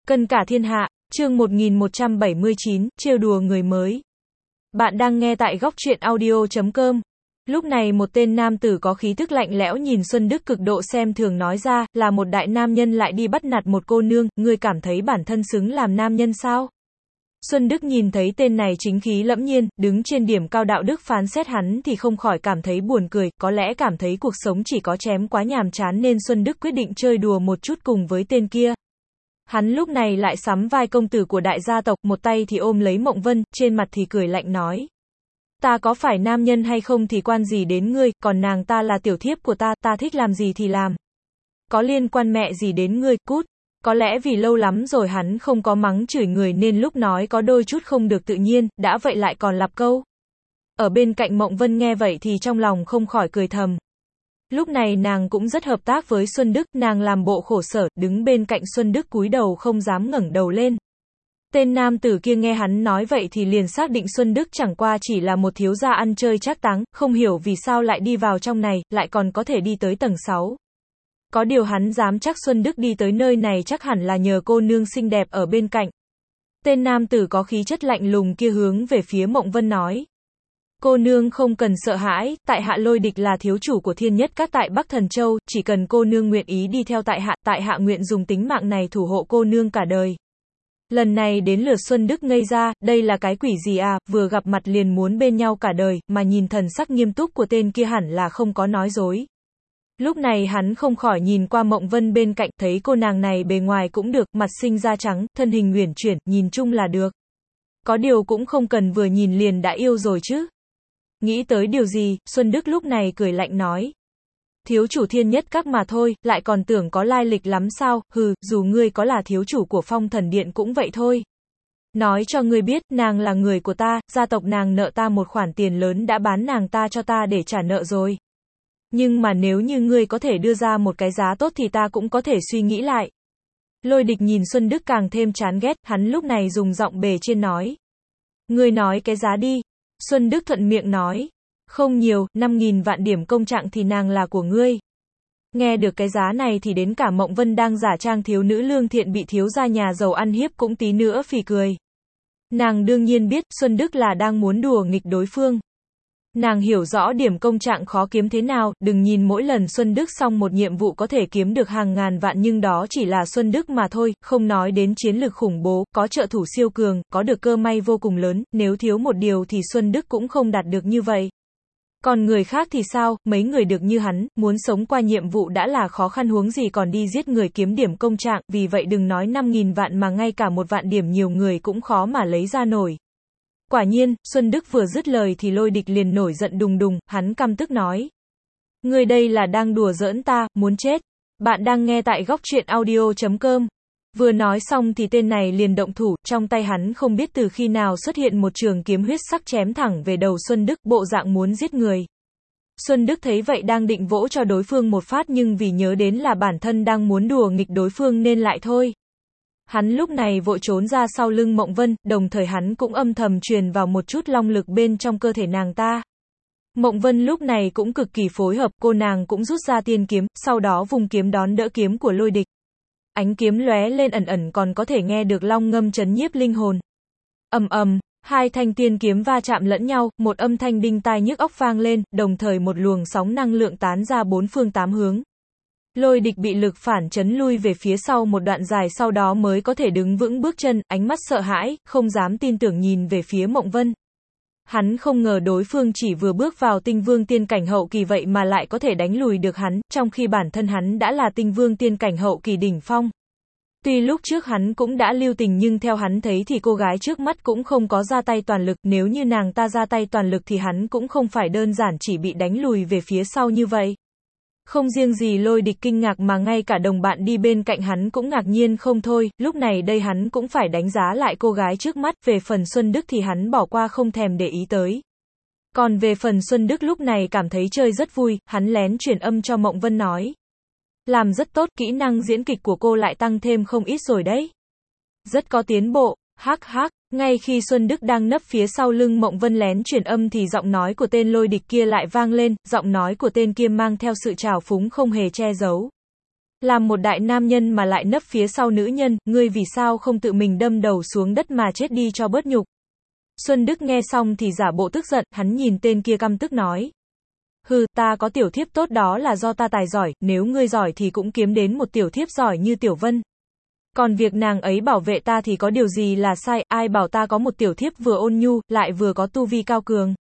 Cân cả thiên hạ, chương 1179, trêu đùa người mới. Bạn đang nghe tại góc truyện audio.com. Lúc này một tên nam tử có khí tức lạnh lẽo nhìn Xuân Đức cực độ xem thường nói ra, là một đại nam nhân lại đi bắt nạt một cô nương, ngươi cảm thấy bản thân xứng làm nam nhân sao? Xuân Đức nhìn thấy tên này chính khí lẫm nhiên, đứng trên điểm cao đạo đức phán xét hắn thì không khỏi cảm thấy buồn cười, có lẽ cảm thấy cuộc sống chỉ có chém quá nhàm chán nên Xuân Đức quyết định chơi đùa một chút cùng với tên kia. Hắn lúc này lại sắm vai công tử của đại gia tộc, một tay thì ôm lấy Mộng Vân, trên mặt thì cười lạnh nói. Ta có phải nam nhân hay không thì quan gì đến ngươi, còn nàng ta là tiểu thiếp của ta, ta thích làm gì thì làm. Có liên quan mẹ gì đến ngươi, cút. Có lẽ vì lâu lắm rồi hắn không có mắng chửi người nên lúc nói có đôi chút không được tự nhiên, đã vậy lại còn lặp câu. Ở bên cạnh Mộng Vân nghe vậy thì trong lòng không khỏi cười thầm. Lúc này nàng cũng rất hợp tác với Xuân Đức, nàng làm bộ khổ sở, đứng bên cạnh Xuân Đức cúi đầu không dám ngẩng đầu lên. Tên nam tử kia nghe hắn nói vậy thì liền xác định Xuân Đức chẳng qua chỉ là một thiếu gia ăn chơi trác táng, không hiểu vì sao lại đi vào trong này, lại còn có thể đi tới tầng 6. Có điều hắn dám chắc Xuân Đức đi tới nơi này chắc hẳn là nhờ cô nương xinh đẹp ở bên cạnh. Tên nam tử có khí chất lạnh lùng kia hướng về phía Mộng Vân nói. Cô nương không cần sợ hãi, tại hạ Lôi Địch là thiếu chủ của Thiên Nhất Các tại Bắc Thần Châu, chỉ cần cô nương nguyện ý đi theo tại hạ nguyện dùng tính mạng này thủ hộ cô nương cả đời. Lần này đến lượt Xuân Đức ngây ra, đây là cái quỷ gì à, vừa gặp mặt liền muốn bên nhau cả đời, mà nhìn thần sắc nghiêm túc của tên kia hẳn là không có nói dối. Lúc này hắn không khỏi nhìn qua Mộng Vân bên cạnh, thấy cô nàng này bề ngoài cũng được, mặt xinh da trắng, thân hình uyển chuyển, nhìn chung là được. Có điều cũng không cần vừa nhìn liền đã yêu rồi chứ. Nghĩ tới điều gì, Xuân Đức lúc này cười lạnh nói. Thiếu chủ Thiên Nhất Các mà thôi, lại còn tưởng có lai lịch lắm sao, hừ, dù ngươi có là thiếu chủ của Phong Thần Điện cũng vậy thôi. Nói cho ngươi biết, nàng là người của ta, gia tộc nàng nợ ta một khoản tiền lớn đã bán nàng ta cho ta để trả nợ rồi. Nhưng mà nếu như ngươi có thể đưa ra một cái giá tốt thì ta cũng có thể suy nghĩ lại. Lôi Địch nhìn Xuân Đức càng thêm chán ghét, hắn lúc này dùng giọng bề trên nói. Ngươi nói cái giá đi. Xuân Đức thuận miệng nói. Không nhiều, 5.000 vạn điểm công trạng thì nàng là của ngươi. Nghe được cái giá này thì đến cả Mộng Vân đang giả trang thiếu nữ lương thiện bị thiếu gia nhà giàu ăn hiếp cũng tí nữa phì cười. Nàng đương nhiên biết, Xuân Đức là đang muốn đùa nghịch đối phương. Nàng hiểu rõ điểm công trạng khó kiếm thế nào, đừng nhìn mỗi lần Xuân Đức xong một nhiệm vụ có thể kiếm được hàng ngàn vạn nhưng đó chỉ là Xuân Đức mà thôi, không nói đến chiến lực khủng bố, có trợ thủ siêu cường, có được cơ may vô cùng lớn, nếu thiếu một điều thì Xuân Đức cũng không đạt được như vậy. Còn người khác thì sao, mấy người được như hắn, muốn sống qua nhiệm vụ đã là khó khăn huống gì còn đi giết người kiếm điểm công trạng, vì vậy đừng nói 5.000 vạn mà ngay cả 1 vạn điểm nhiều người cũng khó mà lấy ra nổi. Quả nhiên, Xuân Đức vừa dứt lời thì Lôi Địch liền nổi giận đùng đùng, hắn căm tức nói. Ngươi đây là đang đùa giỡn ta, muốn chết. Bạn đang nghe tại góc truyện audio.com. Vừa nói xong thì tên này liền động thủ, trong tay hắn không biết từ khi nào xuất hiện một trường kiếm huyết sắc chém thẳng về đầu Xuân Đức, bộ dạng muốn giết người. Xuân Đức thấy vậy đang định vỗ cho đối phương một phát nhưng vì nhớ đến là bản thân đang muốn đùa nghịch đối phương nên lại thôi. Hắn lúc này vội trốn ra sau lưng Mộng Vân, đồng thời hắn cũng âm thầm truyền vào một chút long lực bên trong cơ thể nàng ta. Mộng Vân lúc này cũng cực kỳ phối hợp, cô nàng cũng rút ra tiên kiếm, sau đó vùng kiếm đón đỡ kiếm của Lôi Địch. Ánh kiếm lóe lên ẩn ẩn còn có thể nghe được long ngâm chấn nhiếp linh hồn. Ầm ầm, hai thanh tiên kiếm va chạm lẫn nhau, một âm thanh đinh tai nhức óc vang lên, đồng thời một luồng sóng năng lượng tán ra bốn phương tám hướng. Lôi Địch bị lực phản chấn lui về phía sau một đoạn dài sau đó mới có thể đứng vững bước chân, ánh mắt sợ hãi, không dám tin tưởng nhìn về phía Mộng Vân. Hắn không ngờ đối phương chỉ vừa bước vào tinh vương tiên cảnh hậu kỳ vậy mà lại có thể đánh lùi được hắn, trong khi bản thân hắn đã là tinh vương tiên cảnh hậu kỳ đỉnh phong. Tuy lúc trước hắn cũng đã lưu tình nhưng theo hắn thấy thì cô gái trước mắt cũng không có ra tay toàn lực, nếu như nàng ta ra tay toàn lực thì hắn cũng không phải đơn giản chỉ bị đánh lùi về phía sau như vậy. Không riêng gì Lôi Địch kinh ngạc mà ngay cả đồng bạn đi bên cạnh hắn cũng ngạc nhiên không thôi, lúc này đây hắn cũng phải đánh giá lại cô gái trước mắt, về phần Xuân Đức thì hắn bỏ qua không thèm để ý tới. Còn về phần Xuân Đức lúc này cảm thấy chơi rất vui, hắn lén truyền âm cho Mộng Vân nói. Làm rất tốt, kỹ năng diễn kịch của cô lại tăng thêm không ít rồi đấy. Rất có tiến bộ, hắc hắc. Ngay khi Xuân Đức đang nấp phía sau lưng Mộng Vân lén truyền âm thì giọng nói của tên Lôi Địch kia lại vang lên, giọng nói của tên kia mang theo sự trào phúng không hề che giấu. Làm một đại nam nhân mà lại nấp phía sau nữ nhân, ngươi vì sao không tự mình đâm đầu xuống đất mà chết đi cho bớt nhục. Xuân Đức nghe xong thì giả bộ tức giận, hắn nhìn tên kia căm tức nói. Hừ, ta có tiểu thiếp tốt đó là do ta tài giỏi, nếu ngươi giỏi thì cũng kiếm đến một tiểu thiếp giỏi như Tiểu Vân. Còn việc nàng ấy bảo vệ ta thì có điều gì là sai, ai bảo ta có một tiểu thiếp vừa ôn nhu, lại vừa có tu vi cao cường.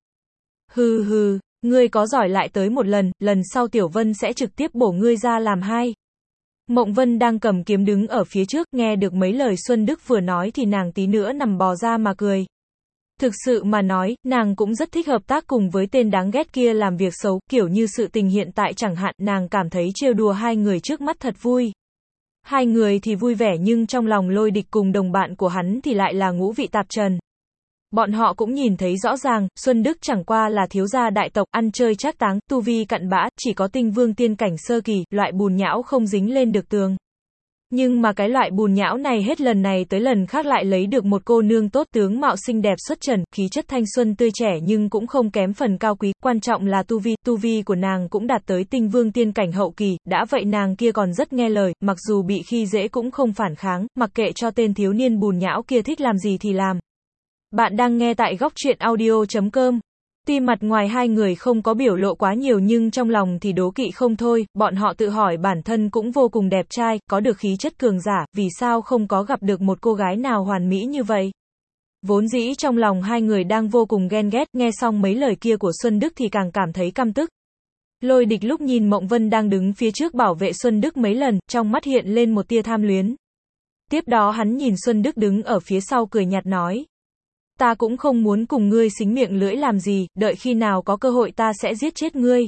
Hừ hừ, ngươi có giỏi lại tới một lần, lần sau Tiểu Vân sẽ trực tiếp bổ ngươi ra làm hai. Mộng Vân đang cầm kiếm đứng ở phía trước, nghe được mấy lời Xuân Đức vừa nói thì nàng tí nữa nằm bò ra mà cười. Thực sự mà nói, nàng cũng rất thích hợp tác cùng với tên đáng ghét kia làm việc xấu, kiểu như sự tình hiện tại chẳng hạn, nàng cảm thấy trêu đùa hai người trước mắt thật vui. Hai người thì vui vẻ nhưng trong lòng Lôi Địch cùng đồng bạn của hắn thì lại là ngũ vị tạp trần. Bọn họ cũng nhìn thấy rõ ràng, Xuân Đức chẳng qua là thiếu gia đại tộc, ăn chơi trác táng, tu vi cặn bã, chỉ có tinh vương tiên cảnh sơ kỳ, loại bùn nhão không dính lên được tường. Nhưng mà cái loại bùn nhão này hết lần này tới lần khác lại lấy được một cô nương tốt, tướng mạo xinh đẹp xuất trần, khí chất thanh xuân tươi trẻ nhưng cũng không kém phần cao quý, quan trọng là tu vi của nàng cũng đạt tới tinh vương tiên cảnh hậu kỳ, đã vậy nàng kia còn rất nghe lời, mặc dù bị khi dễ cũng không phản kháng, mặc kệ cho tên thiếu niên bùn nhão kia thích làm gì thì làm. Bạn đang nghe tại góc truyện audio.com. Tuy mặt ngoài hai người không có biểu lộ quá nhiều nhưng trong lòng thì đố kỵ không thôi, bọn họ tự hỏi bản thân cũng vô cùng đẹp trai, có được khí chất cường giả, vì sao không có gặp được một cô gái nào hoàn mỹ như vậy. Vốn dĩ trong lòng hai người đang vô cùng ghen ghét, nghe xong mấy lời kia của Xuân Đức thì càng cảm thấy căm tức. Lôi Địch lúc nhìn Mộng Vân đang đứng phía trước bảo vệ Xuân Đức mấy lần, trong mắt hiện lên một tia tham luyến. Tiếp đó hắn nhìn Xuân Đức đứng ở phía sau cười nhạt nói. Ta cũng không muốn cùng ngươi xính miệng lưỡi làm gì, đợi khi nào có cơ hội ta sẽ giết chết ngươi.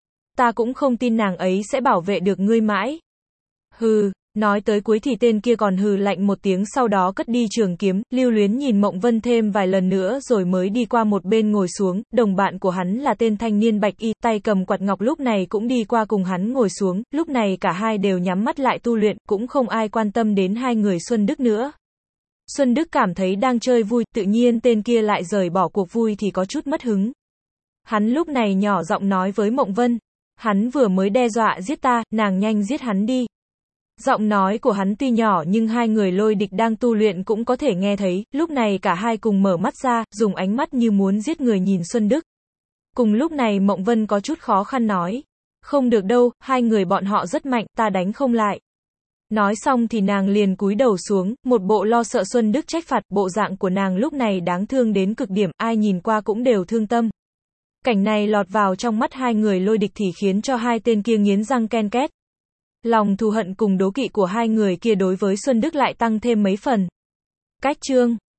Ta cũng không tin nàng ấy sẽ bảo vệ được ngươi mãi. Hừ, nói tới cuối thì tên kia còn hừ lạnh một tiếng sau đó cất đi trường kiếm, lưu luyến nhìn Mộng Vân thêm vài lần nữa rồi mới đi qua một bên ngồi xuống, đồng bạn của hắn là tên thanh niên bạch y, tay cầm quạt ngọc lúc này cũng đi qua cùng hắn ngồi xuống, lúc này cả hai đều nhắm mắt lại tu luyện, cũng không ai quan tâm đến hai người Xuân Đức nữa. Xuân Đức cảm thấy đang chơi vui, tự nhiên tên kia lại rời bỏ cuộc vui thì có chút mất hứng. Hắn lúc này nhỏ giọng nói với Mộng Vân, hắn vừa mới đe dọa giết ta, nàng nhanh giết hắn đi. Giọng nói của hắn tuy nhỏ nhưng hai người Lôi Địch đang tu luyện cũng có thể nghe thấy, lúc này cả hai cùng mở mắt ra, dùng ánh mắt như muốn giết người nhìn Xuân Đức. Cùng lúc này Mộng Vân có chút khó khăn nói, không được đâu, hai người bọn họ rất mạnh, ta đánh không lại. Nói xong thì nàng liền cúi đầu xuống, một bộ lo sợ Xuân Đức trách phạt, bộ dạng của nàng lúc này đáng thương đến cực điểm, ai nhìn qua cũng đều thương tâm. Cảnh này lọt vào trong mắt hai người Lôi Địch thì khiến cho hai tên kia nghiến răng ken két. Lòng thù hận cùng đố kỵ của hai người kia đối với Xuân Đức lại tăng thêm mấy phần. Cách chương